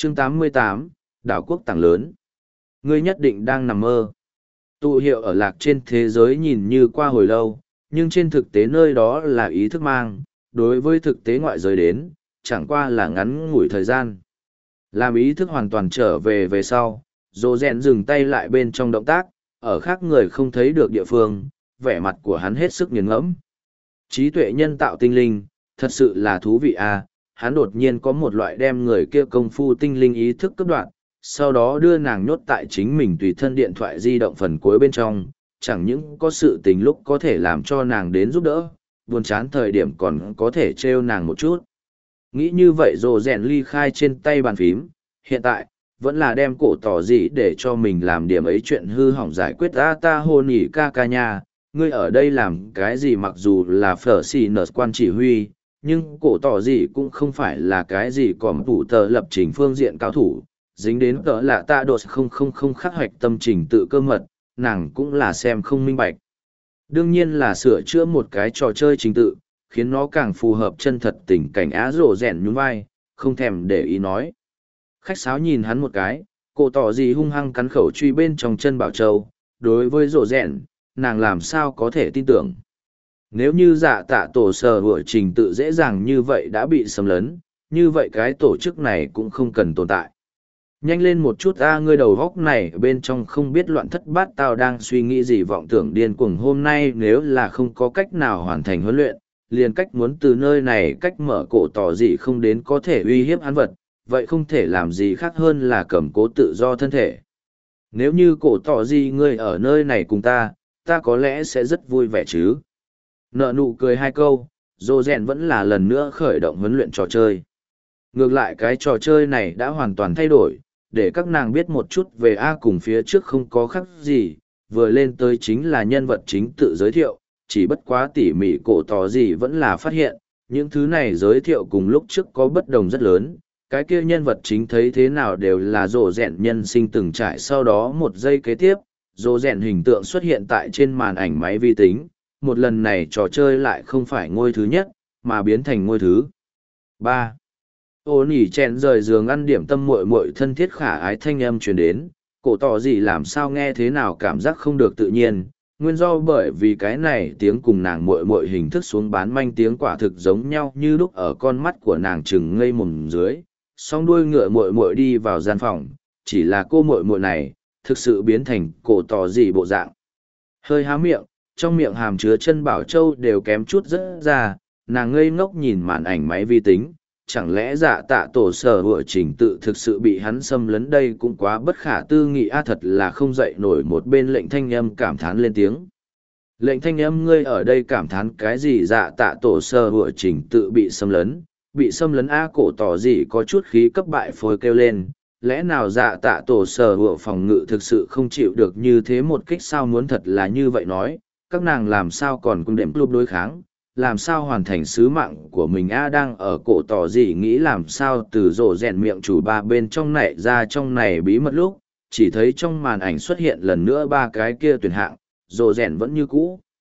Chương 88, Đảo quốc tảng lớn. Ngươi nhất định đang nằm mơ. Tụ hiệu ở lạc trên thế giới nhìn như qua hồi lâu, nhưng trên thực tế nơi đó là ý thức mang, đối với thực tế ngoại giới đến, chẳng qua là ngắn ngủi thời gian. Làm ý thức hoàn toàn trở về sau, Dô Rèn dừng tay lại bên trong động tác, ở khác người không thấy được địa phương, vẻ mặt của hắn hết sức nghiền ngẫm. Trí tuệ nhân tạo tinh linh, thật sự là thú vị à, hắn đột nhiên có một loại đem người kia công phu tinh linh ý thức cấp đoạn, sau đó đưa nàng nhốt tại chính mình tùy thân điện thoại di động phần cuối bên trong, chẳng những có sự tình lúc có thể làm cho nàng đến giúp đỡ, buồn chán thời điểm còn có thể trêu nàng một chút. Nghĩ như vậy rồi rèn ly khai trên tay bàn phím, hiện tại, vẫn là đem cổ tỏ gì để cho mình làm điểm ấy chuyện hư hỏng giải quyết ta hôn ỉ ca ca nha, ngươi ở đây làm cái gì mặc dù là phở xì nở quan chỉ huy, nhưng cổ tỏ gì cũng không phải là cái gì còn thủ tờ lập trình phương diện cao thủ, dính đến cỡ lạ ta đột không khắc hoạch tâm trình tự cơ mật, nàng cũng là xem không minh bạch. Đương nhiên là sửa chữa một cái trò chơi trình tự, khiến nó càng phù hợp chân thật tình cảnh á rổ rèn nhún vai, không thèm để ý nói. Khách sáo nhìn hắn một cái, cổ tỏ gì hung hăng cắn khẩu truy bên trong chân bảo châu, đối với rổ rèn, nàng làm sao có thể tin tưởng. Nếu như dạ tạ tổ sở hữu trình tự dễ dàng như vậy đã bị xâm lấn, như vậy cái tổ chức này cũng không cần tồn tại. Nhanh lên một chút ngươi đầu góc này bên trong không biết loạn thất bát tao đang suy nghĩ gì vọng tưởng điên cuồng hôm nay nếu là không có cách nào hoàn thành huấn luyện, liền cách muốn từ nơi này cách mở cổ tỏ gì không đến có thể uy hiếp hắn vật, vậy không thể làm gì khác hơn là cầm cố tự do thân thể. Nếu như cổ tỏ gì ngươi ở nơi này cùng ta có lẽ sẽ rất vui vẻ chứ. Nợ nụ cười hai câu, Dô Rèn vẫn là lần nữa khởi động huấn luyện trò chơi. Ngược lại cái trò chơi này đã hoàn toàn thay đổi, để các nàng biết một chút về A cùng phía trước không có khác gì, vừa lên tới chính là nhân vật chính tự giới thiệu, chỉ bất quá tỉ mỉ cổ tỏ gì vẫn là phát hiện, những thứ này giới thiệu cùng lúc trước có bất đồng rất lớn, cái kia nhân vật chính thấy thế nào đều là Dô Rèn nhân sinh từng trải sau đó một giây kế tiếp, Dô Rèn hình tượng xuất hiện tại trên màn ảnh máy vi tính, một lần này trò chơi lại không phải ngôi thứ nhất, mà biến thành ngôi thứ ba. Ô nỉ chèn rời giường ăn điểm tâm muội muội thân thiết khả ái thanh âm truyền đến, cổ tỏ gì làm sao nghe thế nào cảm giác không được tự nhiên, nguyên do bởi vì cái này tiếng cùng nàng muội muội hình thức xuống bán manh tiếng quả thực giống nhau như lúc ở con mắt của nàng chừng ngây mồm dưới, song đuôi ngựa muội muội đi vào gian phòng, chỉ là cô muội muội này, thực sự biến thành cổ tỏ gì bộ dạng. Hơi há miệng, trong miệng hàm chứa chân bảo châu đều kém chút rất ra, nàng ngây ngốc nhìn màn ảnh máy vi tính, chẳng lẽ dạ tạ tổ sở hữu trình tự thực sự bị hắn xâm lấn đây cũng quá bất khả tư nghị thật là không dậy nổi một bên lệnh thanh âm cảm thán lên tiếng. Lệnh thanh âm ngươi ở đây cảm thán cái gì dạ tạ tổ sở hữu trình tự bị xâm lấn cổ tỏ gì có chút khí cấp bại phôi kêu lên, lẽ nào dạ tạ tổ sở hữu phòng ngự thực sự không chịu được như thế một kích sao muốn thật là như vậy nói, các nàng làm sao còn cung đệm club đối kháng, làm sao hoàn thành sứ mạng của mình đang ở cổ tỏ gì nghĩ làm sao từ rổ rèn miệng chủ ba bên trong này ra trong này bí mật lúc, chỉ thấy trong màn ảnh xuất hiện lần nữa ba cái kia tuyển hạng, rổ rèn vẫn như cũ,